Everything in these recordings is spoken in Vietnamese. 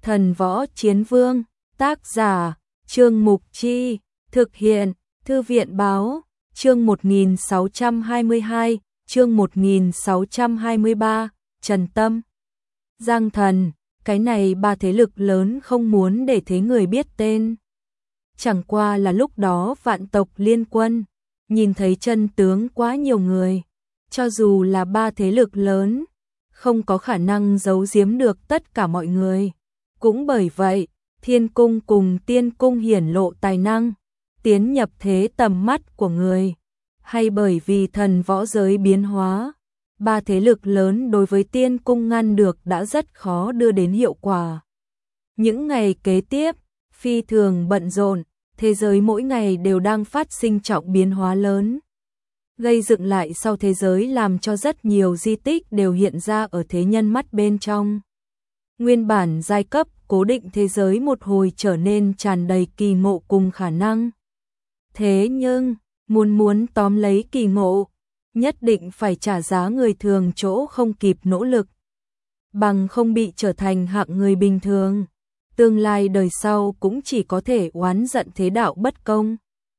Thần Võ Chiến Vương, tác giả, Trương Mục Chi, thực hiện, Thư viện Báo, chương 1622, chương 1623, Trần Tâm. Giang Thần, cái này ba thế lực lớn không muốn để thế người biết tên. Chẳng qua là lúc đó vạn tộc liên quân, nhìn thấy chân tướng quá nhiều người, cho dù là ba thế lực lớn, không có khả năng giấu giếm được tất cả mọi người. Cũng bởi vậy, Thiên Cung cùng Tiên Cung hiển lộ tài năng, tiến nhập thế tầm mắt của người. Hay bởi vì thần võ giới biến hóa, ba thế lực lớn đối với Tiên Cung ngăn được đã rất khó đưa đến hiệu quả. Những ngày kế tiếp, phi thường bận rộn, thế giới mỗi ngày đều đang phát sinh trọng biến hóa lớn. Gây dựng lại sau thế giới làm cho rất nhiều di tích đều hiện ra ở thế nhân mắt bên trong. Nguyên bản giai cấp cố định thế giới một hồi trở nên tràn đầy kỳ ngộ cùng khả năng. Thế nhưng, muốn tóm lấy kỳ ngộ, nhất định phải trả giá người thường chỗ không kịp nỗ lực, bằng không bị trở thành hạng người bình thường. Tương lai đời sau cũng chỉ có thể oán giận thế đạo bất công,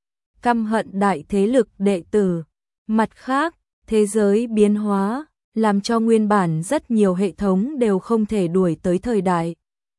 căm hận đại thế lực đệ tử. Mặt khác, thế giới biến hóa, làm cho nguyên bản rất nhiều hệ thống đều không thể đuổi tới thời đại.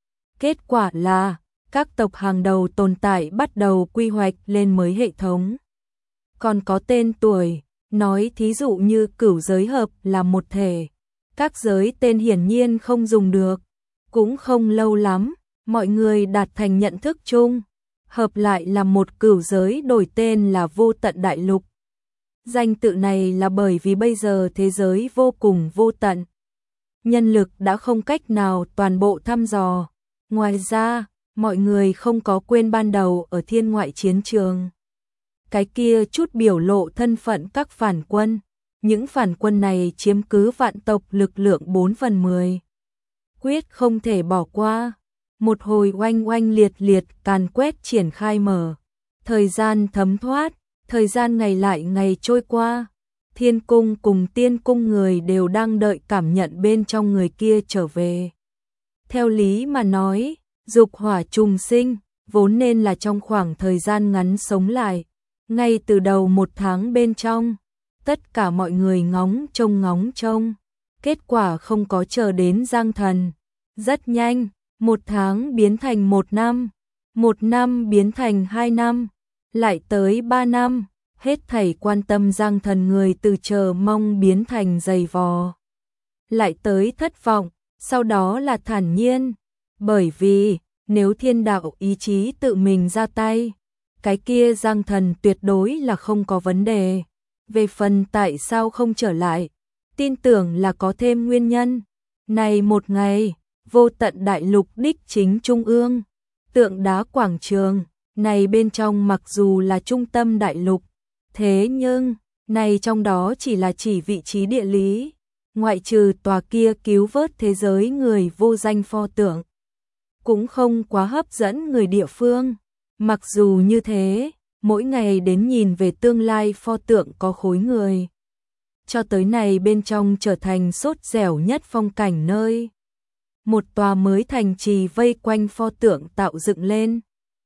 Kết quả là, các tộc hàng đầu tồn tại bắt đầu quy hoạch lên mới hệ thống. Còn có tên tuổi, nói thí dụ như cửu giới hợp là một thể. Các giới tên hiển nhiên không dùng được. Cũng không lâu lắm, mọi người đạt thành nhận thức chung. Hợp lại là một cửu giới đổi tên là Vô Tận Đại Lục. Danh tự này là bởi vì bây giờ thế giới vô cùng vô tận. Nhân lực đã không cách nào toàn bộ thăm dò. Ngoài ra, mọi người không có quên ban đầu ở thiên ngoại chiến trường. Cái kia chút biểu lộ thân phận các phản quân. Những phản quân này chiếm cứ vạn tộc lực lượng 4/10. Quyết không thể bỏ qua. Một hồi oanh oanh liệt liệt càn quét triển khai mở. Thời gian thấm thoát. Thời gian ngày lại ngày trôi qua, Thiên Cung cùng Tiên Cung người đều đang đợi cảm nhận bên trong người kia trở về. Theo lý mà nói, dục hỏa trùng sinh, vốn nên là trong khoảng thời gian ngắn sống lại. Ngay từ đầu một tháng bên trong, tất cả mọi người ngóng trông. Kết quả không có chờ đến Giang Thần. Rất nhanh, một tháng biến thành một năm, một năm biến thành 2 năm. Lại tới 3 năm, hết thảy quan tâm Giang Thần người từ chờ mong biến thành dày vò. Lại tới thất vọng, sau đó là thản nhiên. Bởi vì, nếu thiên đạo ý chí tự mình ra tay, cái kia Giang Thần tuyệt đối là không có vấn đề. Về phần tại sao không trở lại, tin tưởng là có thêm nguyên nhân. Này một ngày, Vô Tận Đại Lục đích chính trung ương, tượng đá quảng trường. Này bên trong mặc dù là trung tâm đại lục, thế nhưng, này trong đó chỉ là chỉ vị trí địa lý, ngoại trừ tòa kia cứu vớt thế giới người vô danh pho tượng, cũng không quá hấp dẫn người địa phương. Mặc dù như thế, mỗi ngày đến nhìn về tương lai pho tượng có khối người. Cho tới này bên trong trở thành sốt dẻo nhất phong cảnh nơi. Một tòa mới thành trì vây quanh pho tượng tạo dựng lên.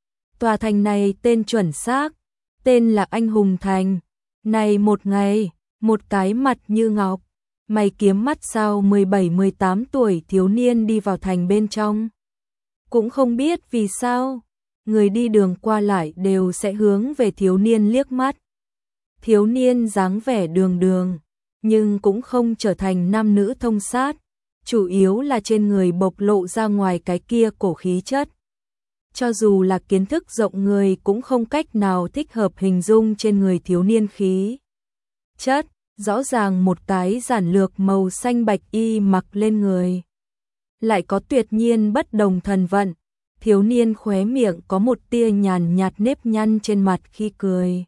Tòa thành này tên chuẩn xác, tên là Anh Hùng Thành. Này một ngày, một cái mặt như ngọc, mày kiếm mắt sao 17-18 tuổi thiếu niên đi vào thành bên trong. Cũng không biết vì sao, người đi đường qua lại đều sẽ hướng về thiếu niên liếc mắt. Thiếu niên dáng vẻ đường, nhưng cũng không trở thành nam nữ thông sát, chủ yếu là trên người bộc lộ ra ngoài cái kia cổ khí chất. Cho dù là kiến thức rộng người cũng không cách nào thích hợp hình dung trên người thiếu niên khí chất, rõ ràng một cái giản lược màu xanh bạch y mặc lên người. Lại có tuyệt nhiên bất đồng thần vận, thiếu niên khóe miệng có một tia nhàn nhạt nếp nhăn trên mặt khi cười.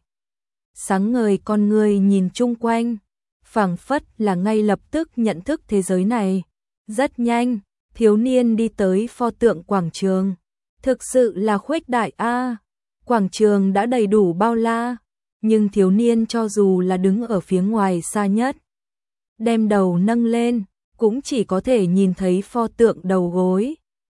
Sáng ngời con người nhìn chung quanh, phảng phất là ngay lập tức nhận thức thế giới này. Rất nhanh, thiếu niên đi tới pho tượng quảng trường. Thực sự là khuếch đại a. Quảng trường đã đầy đủ bao la, nhưng thiếu niên cho dù là đứng ở phía ngoài xa nhất, đem đầu nâng lên, cũng chỉ có thể nhìn thấy pho tượng đầu gối.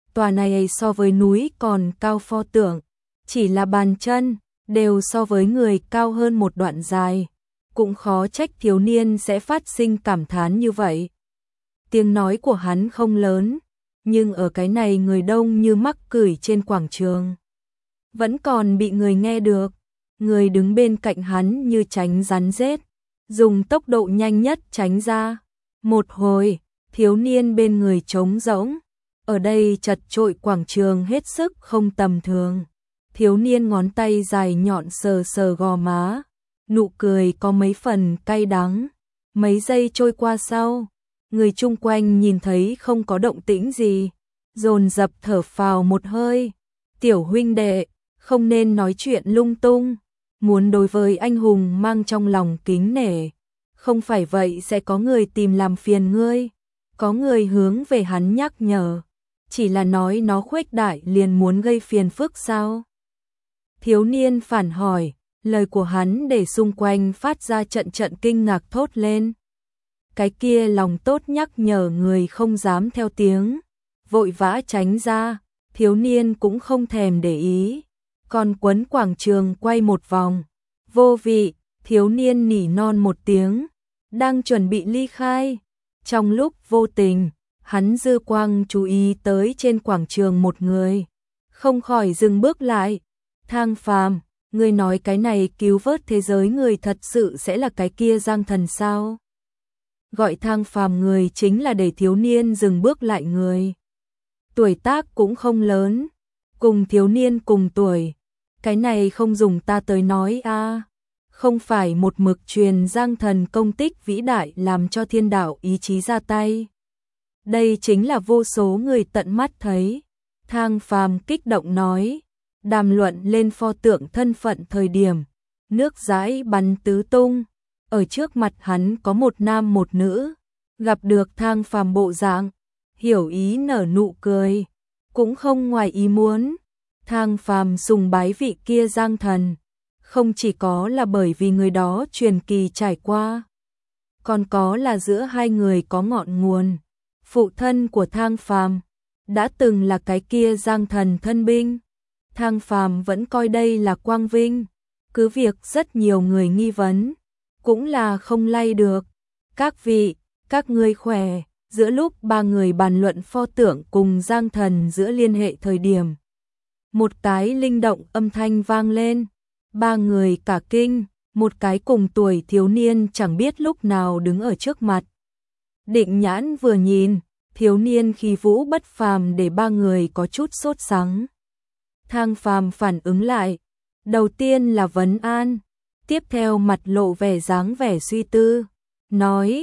tòa này so với núi còn cao pho tượng, chỉ là bàn chân, đều so với người cao hơn một đoạn dài, cũng khó trách thiếu niên sẽ phát sinh cảm thán như vậy. Tiếng nói của hắn không lớn, nhưng ở cái này người đông như mắc cửi trên quảng trường. Vẫn còn bị người nghe được, người đứng bên cạnh hắn như tránh rắn rết, dùng tốc độ nhanh nhất tránh ra. Một hồi, thiếu niên bên người trống rỗng, ở đây chật chội quảng trường hết sức không tầm thường. Thiếu niên ngón tay dài nhọn sờ sờ gò má, nụ cười có mấy phần cay đắng. Mấy giây trôi qua sau, người chung quanh nhìn thấy không có động tĩnh gì, dồn dập thở phào một hơi. Tiểu huynh đệ, không nên nói chuyện lung tung, muốn đối với anh hùng mang trong lòng kính nể, không phải vậy sẽ có người tìm làm phiền ngươi. Có người hướng về hắn nhắc nhở, chỉ là nói nó khuếch đại liền muốn gây phiền phức sao? Thiếu niên phản hỏi, lời của hắn để xung quanh phát ra trận trận kinh ngạc thốt lên. Cái kia lòng tốt nhắc nhở người không dám theo tiếng, vội vã tránh ra, thiếu niên cũng không thèm để ý, còn quấn quảng trường quay một vòng. Vô vị, thiếu niên nỉ non một tiếng, đang chuẩn bị ly khai. Trong lúc vô tình, hắn dư quang chú ý tới trên quảng trường một người, không khỏi dừng bước lại. Thang Phàm, ngươi nói cái này cứu vớt thế giới người thật sự sẽ là cái kia Giang Thần sao? Gọi Thang Phàm người chính là để thiếu niên dừng bước lại người. Tuổi tác cũng không lớn, cùng thiếu niên cùng tuổi, cái này không dùng ta tới nói a. Không phải một mực truyền Giang Thần công tích vĩ đại làm cho thiên đạo ý chí ra tay. Đây chính là vô số người tận mắt thấy. Thang Phàm kích động nói, đàm luận lên pho tượng thân phận thời điểm, nước dãi bắn tứ tung, ở trước mặt hắn có một nam một nữ, gặp được Thang Phàm bộ dạng, hiểu ý nở nụ cười, cũng không ngoài ý muốn. Thang Phàm sùng bái vị kia Giang Thần, không chỉ có là bởi vì người đó truyền kỳ trải qua, còn có là giữa hai người có ngọn nguồn. Phụ thân của Thang Phàm đã từng là cái kia Giang Thần thân binh. Thang Phàm vẫn coi đây là quang vinh, cứ việc rất nhiều người nghi vấn, cũng là không lay được. Các vị, các ngươi khỏe. Giữa lúc ba người bàn luận pho tượng cùng Giang Thần giữa liên hệ thời điểm, một cái linh động âm thanh vang lên. Ba người cả kinh, một cái cùng tuổi thiếu niên chẳng biết lúc nào đứng ở trước mặt. Định nhãn vừa nhìn, thiếu niên khí vũ bất phàm để ba người có chút sốt sắng. Thang Phàm phản ứng lại, đầu tiên là vấn an, tiếp theo mặt lộ vẻ dáng vẻ suy tư, nói,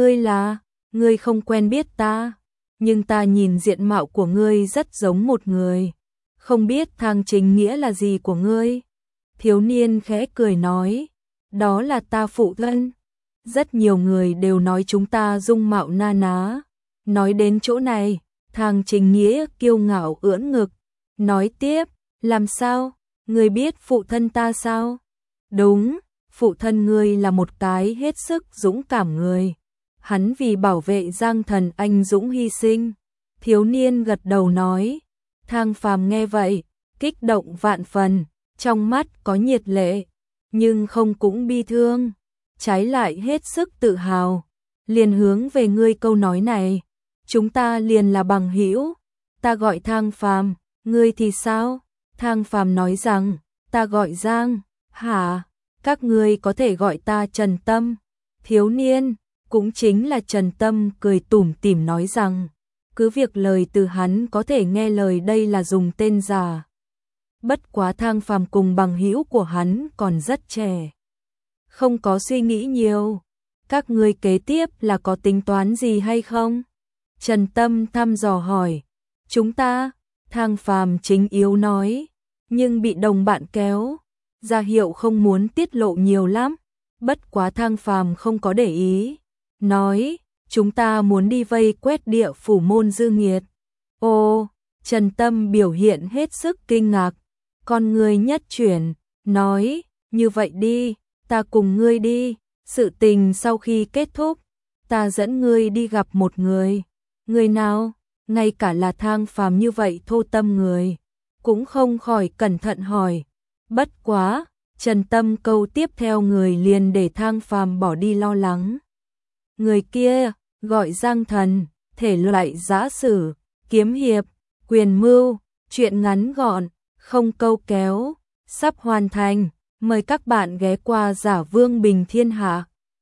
ngươi không quen biết ta, nhưng ta nhìn diện mạo của ngươi rất giống một người, không biết Thang chính nghĩa là gì của ngươi. Thiếu niên khẽ cười nói, đó là ta phụ thân. Rất nhiều người đều nói chúng ta dung mạo na ná. Nói đến chỗ này, Thang chính nghĩa kiêu ngạo ưỡn ngực, nói tiếp, làm sao, ngươi biết phụ thân ta sao? Đúng, phụ thân ngươi là một cái hết sức dũng cảm người. Hắn vì bảo vệ Giang Thần anh dũng hy sinh. Thiếu niên gật đầu nói. Thang Phàm nghe vậy, kích động vạn phần, trong mắt có nhiệt lệ, nhưng không cũng bi thương, trái lại hết sức tự hào. Liền hướng về ngươi câu nói này, chúng ta liền là bằng hữu. Ta gọi Thang Phàm, ngươi thì sao? Thang Phàm nói rằng, ta gọi Giang. Hả? Các ngươi có thể gọi ta Trần Tâm. Thiếu niên, cũng chính là Trần Tâm, cười tủm tỉm nói rằng, cứ việc lời từ hắn có thể nghe lời đây là dùng tên giả. Bất quá Thang Phàm cùng bằng hữu của hắn còn rất trẻ, không có suy nghĩ nhiều. Các ngươi kế tiếp là có tính toán gì hay không? Trần Tâm thăm dò hỏi. Chúng ta, Thang Phàm chính yếu nói, nhưng bị đồng bạn kéo, ra hiệu không muốn tiết lộ nhiều lắm. Bất quá Thang Phàm không có để ý, nói, chúng ta muốn đi vây quét địa phủ môn dư nghiệt. Ồ, Trần Tâm biểu hiện hết sức kinh ngạc, con người nhất chuyển, nói, như vậy đi, ta cùng ngươi đi, sự tình sau khi kết thúc, ta dẫn ngươi đi gặp một người. Người nào? ngay cả là Thang Phàm như vậy thô tâm người, cũng không khỏi cẩn thận hỏi. Bất quá, Trần Tâm câu tiếp theo người liền để Thang Phàm bỏ đi lo lắng. Người kia, gọi Giang Thần, thể loại giã sử, kiếm hiệp, quyền mưu, truyện ngắn gọn, không câu kéo, sắp hoàn thành. Mời các bạn ghé qua Giả Vương Bình Thiên Hạ.